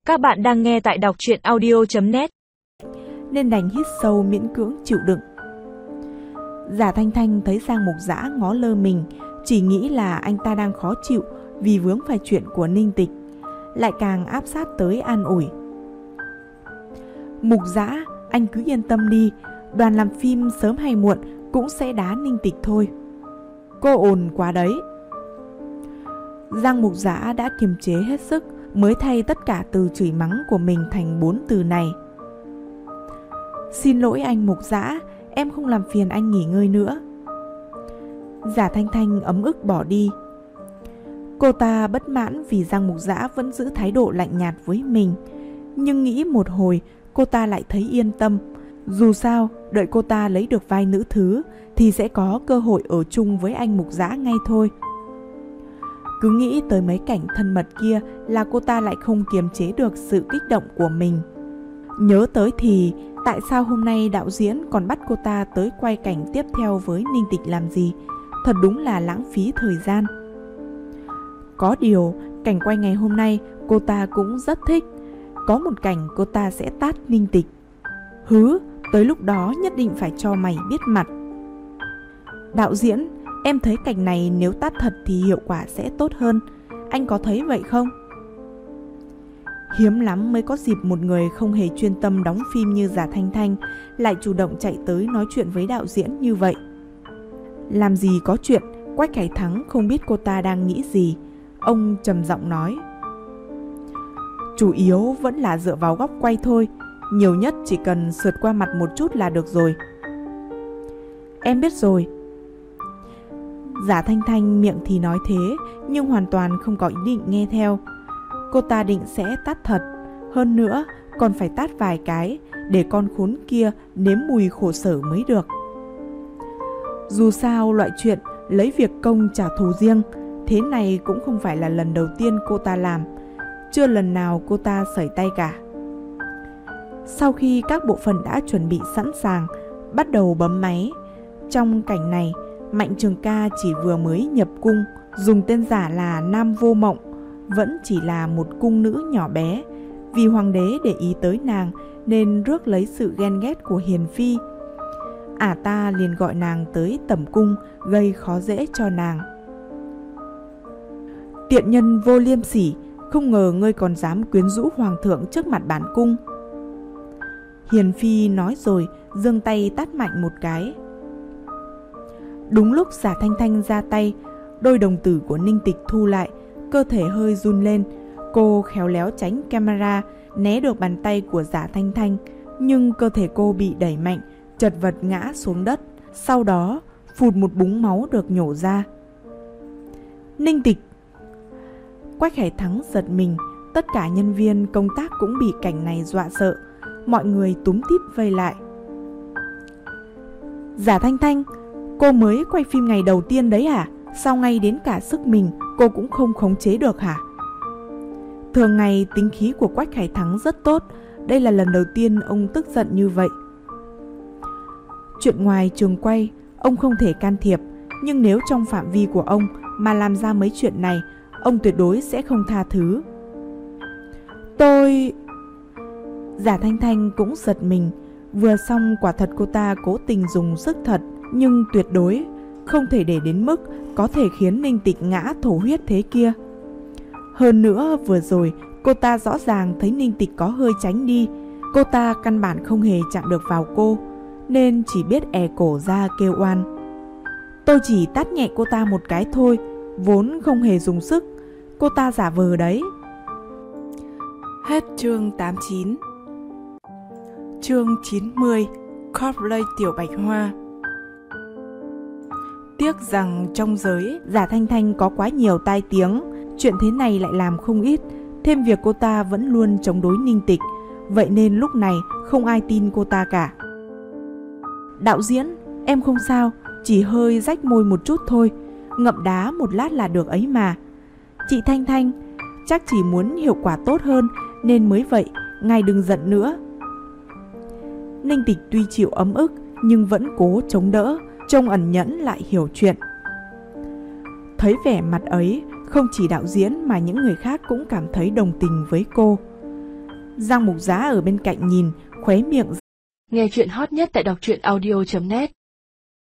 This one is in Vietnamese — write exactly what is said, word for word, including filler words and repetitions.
Các bạn đang nghe tại đọc truyện audio chấm net. Nên đành hít sâu miễn cưỡng chịu đựng. Giả Thanh Thanh thấy Giang Mục Dã ngó lơ mình, chỉ nghĩ là anh ta đang khó chịu vì vướng phải chuyện của Ninh Tịch, lại càng áp sát tới an ủi. Mục Dã, anh cứ yên tâm đi, đoàn làm phim sớm hay muộn cũng sẽ đá Ninh Tịch thôi. Cô ồn quá đấy. Giang Mục Dã đã kiềm chế hết sức mới thay tất cả từ chửi mắng của mình thành bốn từ này. Xin lỗi anh Mục Dã, em không làm phiền anh nghỉ ngơi nữa. Giả Thanh Thanh ấm ức bỏ đi. Cô ta bất mãn vì Giang Mục Dã vẫn giữ thái độ lạnh nhạt với mình, nhưng nghĩ một hồi cô ta lại thấy yên tâm. Dù sao, đợi cô ta lấy được vai nữ thứ thì sẽ có cơ hội ở chung với anh Mục Dã ngay thôi. Cứ nghĩ tới mấy cảnh thân mật kia là cô ta lại không kiềm chế được sự kích động của mình. Nhớ tới thì tại sao hôm nay đạo diễn còn bắt cô ta tới quay cảnh tiếp theo với Ninh Tịch làm gì? Thật đúng là lãng phí thời gian. Có điều, cảnh quay ngày hôm nay cô ta cũng rất thích. Có một cảnh cô ta sẽ tát Ninh Tịch. Hứ, tới lúc đó nhất định phải cho mày biết mặt. Đạo diễn, em thấy cảnh này nếu tát thật thì hiệu quả sẽ tốt hơn. Anh có thấy vậy không? Hiếm lắm mới có dịp một người không hề chuyên tâm đóng phim như Giả Thanh Thanh lại chủ động chạy tới nói chuyện với đạo diễn như vậy. Làm gì có chuyện, Quách Khải Thắng không biết cô ta đang nghĩ gì. Ông trầm giọng nói. Chủ yếu vẫn là dựa vào góc quay thôi, nhiều nhất chỉ cần sượt qua mặt một chút là được rồi. Em biết rồi. Giả Thanh Thanh miệng thì nói thế, nhưng hoàn toàn không có ý định nghe theo. Cô ta định sẽ tát thật, hơn nữa còn phải tát vài cái để con khốn kia nếm mùi khổ sở mới được. Dù sao loại chuyện lấy việc công trả thù riêng thế này cũng không phải là lần đầu tiên cô ta làm, chưa lần nào cô ta sẩy tay cả. Sau khi các bộ phận đã chuẩn bị sẵn sàng, bắt đầu bấm máy. Trong cảnh này, Mạnh Trường Ca chỉ vừa mới nhập cung, dùng tên giả là Nam Vô Mộng, vẫn chỉ là một cung nữ nhỏ bé. Vì hoàng đế để ý tới nàng nên rước lấy sự ghen ghét của Hiền Phi. Ả ta liền gọi nàng tới tẩm cung, gây khó dễ cho nàng. Tiện nhân vô liêm sỉ, không ngờ ngươi còn dám quyến rũ hoàng thượng trước mặt bản cung. Hiền Phi nói rồi giương tay tát mạnh một cái. Đúng lúc Giả Thanh Thanh ra tay, đôi đồng tử của Ninh Tịch thu lại, cơ thể hơi run lên. Cô khéo léo tránh camera, né được bàn tay của Giả Thanh Thanh, nhưng cơ thể cô bị đẩy mạnh, chật vật ngã xuống đất. Sau đó phụt một búng máu được nhổ ra. Ninh Tịch! Quách Khải Thắng giật mình, tất cả nhân viên công tác cũng bị cảnh này dọa sợ. Mọi người túm tít vây lại. Giả Thanh Thanh, cô mới quay phim ngày đầu tiên đấy hả? Sao ngay đến cả sức mình cô cũng không khống chế được hả? Thường ngày tính khí của Quách Khải Thắng rất tốt, đây là lần đầu tiên ông tức giận như vậy. Chuyện ngoài trường quay, ông không thể can thiệp, nhưng nếu trong phạm vi của ông mà làm ra mấy chuyện này, ông tuyệt đối sẽ không tha thứ. Tôi... Giả Thanh Thanh cũng giật mình. Vừa xong quả thật cô ta cố tình dùng sức thật, nhưng tuyệt đối không thể để đến mức có thể khiến Ninh Tịch ngã thổ huyết thế kia. Hơn nữa vừa rồi cô ta rõ ràng thấy Ninh Tịch có hơi tránh đi. Cô ta căn bản không hề chạm được vào cô, nên chỉ biết è cổ ra kêu oan. Tôi chỉ tát nhẹ cô ta một cái thôi, vốn không hề dùng sức. Cô ta giả vờ đấy. Hết chương tám mươi chín. Chương chín mươi. Cosplay Tiểu Bạch Hoa. Tiếc rằng trong giới Giả Thanh Thanh có quá nhiều tai tiếng, chuyện thế này lại làm không ít. Thêm việc cô ta vẫn luôn chống đối Ninh Tịch, vậy nên lúc này không ai tin cô ta cả. Đạo diễn, em không sao, chỉ hơi rách môi một chút thôi, ngậm đá một lát là được ấy mà. Chị Thanh Thanh, chắc chỉ muốn hiệu quả tốt hơn nên mới vậy, ngài đừng giận nữa. Ninh Tịch tuy chịu ấm ức nhưng vẫn cố chống đỡ, trông ẩn nhẫn lại hiểu chuyện. Thấy vẻ mặt ấy, không chỉ đạo diễn mà những người khác cũng cảm thấy đồng tình với cô. Giang Mục Giá ở bên cạnh nhìn, khóe miệng. Nghe chuyện hot nhất tại đọc truyện audio chấm net